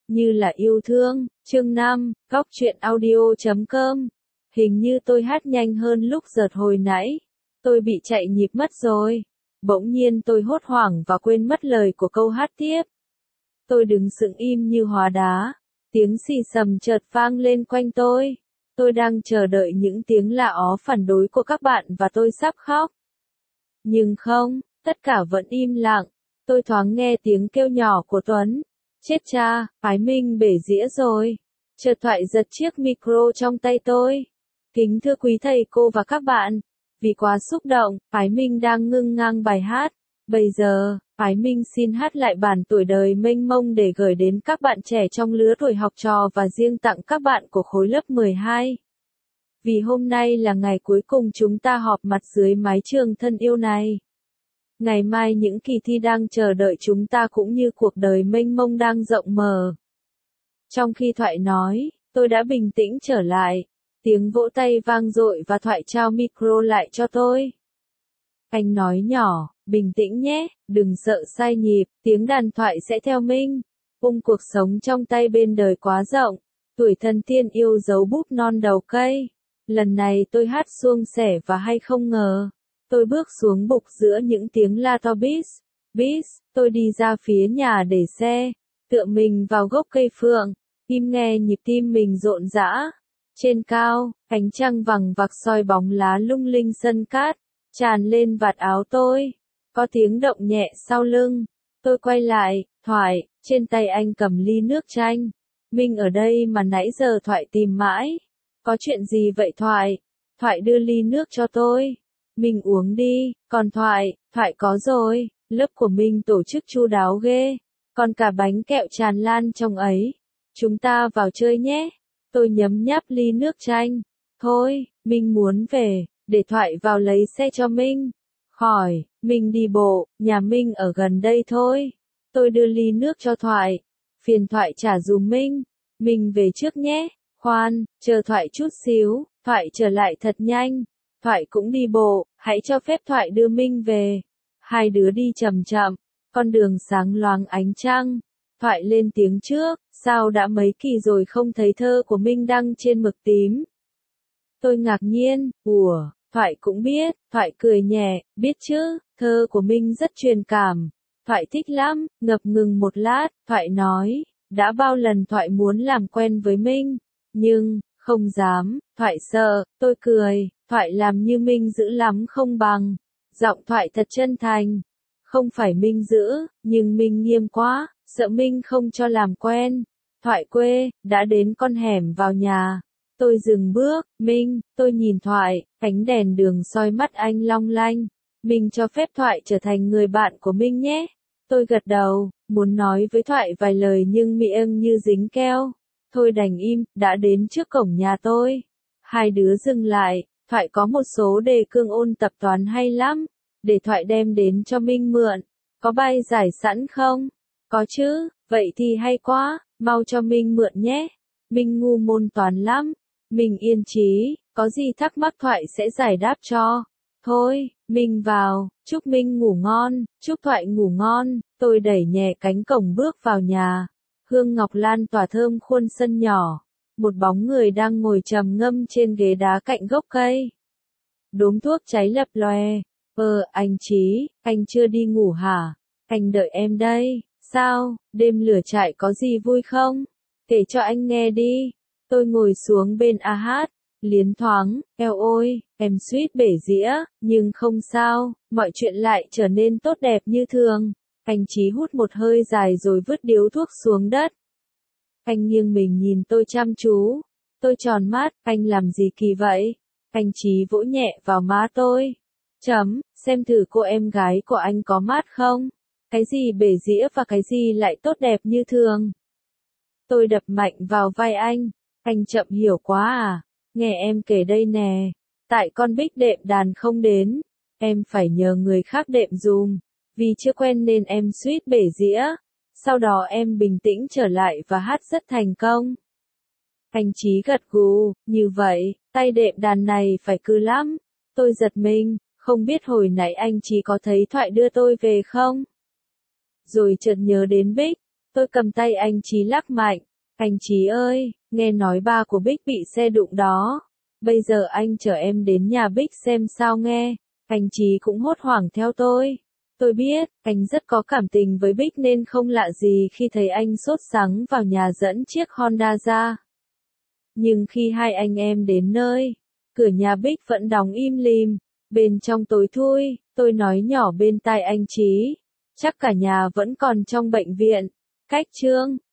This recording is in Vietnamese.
Như là yêu thương, chương 5, góc truyện audio.com. Hình như tôi hát nhanh hơn lúc giật hồi nãy. Tôi bị chạy nhịp mất rồi. Bỗng nhiên tôi hốt hoảng và quên mất lời của câu hát tiếp. Tôi đứng sững im như hóa đá. Tiếng xì xầm chợt vang lên quanh tôi. Tôi đang chờ đợi những tiếng la ó phản đối của các bạn và tôi sắp khóc. Nhưng không, tất cả vẫn im lặng. Tôi thoáng nghe tiếng kêu nhỏ của Tuấn. Chết cha, Phái Minh bể dĩa rồi. Chợt Thoại giật chiếc micro trong tay tôi. Kính thưa quý thầy cô và các bạn. Vì quá xúc động, Phái Minh đang ngưng ngang bài hát. Bây giờ, Phái Minh xin hát lại bản Tuổi đời mênh mông để gửi đến các bạn trẻ trong lứa tuổi học trò và riêng tặng các bạn của khối lớp 12. Vì hôm nay là ngày cuối cùng chúng ta họp mặt dưới mái trường thân yêu này. Ngày mai những kỳ thi đang chờ đợi chúng ta cũng như cuộc đời mênh mông đang rộng mở. Trong khi Thoại nói, tôi đã bình tĩnh trở lại. Tiếng vỗ tay vang dội và Thoại trao micro lại cho tôi. Anh nói nhỏ, bình tĩnh nhé, đừng sợ sai nhịp, tiếng đàn Thoại sẽ theo Minh. Cuộc sống trong tay bên đời quá rộng, tuổi thân tiên yêu dấu bút non đầu cây. Lần này tôi hát suông sẻ và hay không ngờ. Tôi bước xuống bục giữa những tiếng la to bis. Tôi đi ra phía nhà để xe, tựa mình vào gốc cây phượng, im nghe nhịp tim mình rộn rã. Trên cao, ánh trăng vằng vặc soi bóng lá lung linh sân cát, tràn lên vạt áo tôi. Có tiếng động nhẹ sau lưng. Tôi quay lại, Thoại, trên tay anh cầm ly nước chanh. Minh ở đây mà nãy giờ Thoại tìm mãi. Có chuyện gì vậy Thoại? Thoại đưa ly nước cho tôi. Minh uống đi, còn Thoại có rồi, lớp của Minh tổ chức chu đáo ghê, còn cả bánh kẹo tràn lan trong ấy. Chúng ta vào chơi nhé. Tôi nhấm nháp ly nước chanh. Thôi, Minh muốn về, để Thoại vào lấy xe cho Minh. Khỏi, Minh đi bộ, nhà Minh ở gần đây thôi. Tôi đưa ly nước cho Thoại. Phiền Thoại trả dùm Minh. Minh về trước nhé. Khoan, chờ Thoại chút xíu, Thoại trở lại thật nhanh. Thoại cũng đi bộ, hãy cho phép Thoại đưa Minh về. Hai đứa đi chậm chậm, con đường sáng loáng ánh trăng. Thoại lên tiếng trước, sao đã mấy kỳ rồi không thấy thơ của Minh đăng trên mực tím. Tôi ngạc nhiên, Thoại cũng biết, Thoại cười nhẹ, biết chứ, thơ của Minh rất truyền cảm. Thoại thích lắm, ngập ngừng một lát, Thoại nói, đã bao lần Thoại muốn làm quen với Minh, nhưng, không dám, Thoại sợ. Tôi cười, Thoại làm như Minh dữ lắm không bằng. Giọng Thoại thật chân thành. Không phải Minh dữ, nhưng Minh nghiêm quá, sợ Minh không cho làm quen. Thoại quê, đã đến con hẻm vào nhà. Tôi dừng bước, Minh, tôi nhìn Thoại, ánh đèn đường soi mắt anh long lanh. Minh cho phép Thoại trở thành người bạn của Minh nhé. Tôi gật đầu, muốn nói với Thoại vài lời nhưng miệng như dính keo. Thôi đành im, đã đến trước cổng nhà tôi. Hai đứa dừng lại, Thoại có một số đề cương ôn tập toán hay lắm. Để Thoại đem đến cho Minh mượn. Có bài giải sẵn không? Có chứ, vậy thì hay quá, mau cho Minh mượn nhé. Minh ngu môn toán lắm. Minh yên chí, có gì thắc mắc Thoại sẽ giải đáp cho. Thôi, Minh vào, chúc Minh ngủ ngon, chúc Thoại ngủ ngon. Tôi đẩy nhẹ cánh cổng bước vào nhà. Hương ngọc lan tỏa thơm khuôn sân nhỏ. Một bóng người đang ngồi trầm ngâm trên ghế đá cạnh gốc cây. Đốm thuốc cháy lập lòe. Anh Chí, anh chưa đi ngủ hả? Anh đợi em đây. Sao, đêm lửa trại có gì vui không? Kể cho anh nghe đi. Tôi ngồi xuống bên hát, liến thoáng, eo ôi, em suýt bể dĩa, nhưng không sao, mọi chuyện lại trở nên tốt đẹp như thường. Anh Chí hút một hơi dài rồi vứt điếu thuốc xuống đất. Anh nghiêng mình nhìn tôi chăm chú. Tôi tròn mắt, anh làm gì kỳ vậy? Anh Chí vỗ nhẹ vào má tôi. Xem thử cô em gái của anh có mát không? Cái gì bể dĩa và cái gì lại tốt đẹp như thường? Tôi đập mạnh vào vai anh. Anh chậm hiểu quá à? Nghe em kể đây nè. Tại con Bích đệm đàn không đến. Em phải nhờ người khác đệm dùm. Vì chưa quen nên em suýt bể dĩa. Sau đó em bình tĩnh trở lại và hát rất thành công. Anh Chí gật gù, như vậy, tay đệm đàn này phải cừ lắm. Tôi giật mình, không biết hồi nãy anh Chí có thấy Thoại đưa tôi về không? Rồi chợt nhớ đến Bích. Tôi cầm tay anh Chí lắc mạnh. Anh Chí ơi, nghe nói ba của Bích bị xe đụng đó. Bây giờ anh chở em đến nhà Bích xem sao nghe. Anh Chí cũng hốt hoảng theo tôi. Tôi biết, anh rất có cảm tình với Bích nên không lạ gì khi thấy anh sốt sắng vào nhà dẫn chiếc Honda ra. Nhưng khi hai anh em đến nơi, cửa nhà Bích vẫn đóng im lìm, bên trong tối thui, tôi nói nhỏ bên tai anh Chí. Chắc cả nhà vẫn còn trong bệnh viện. Cách chương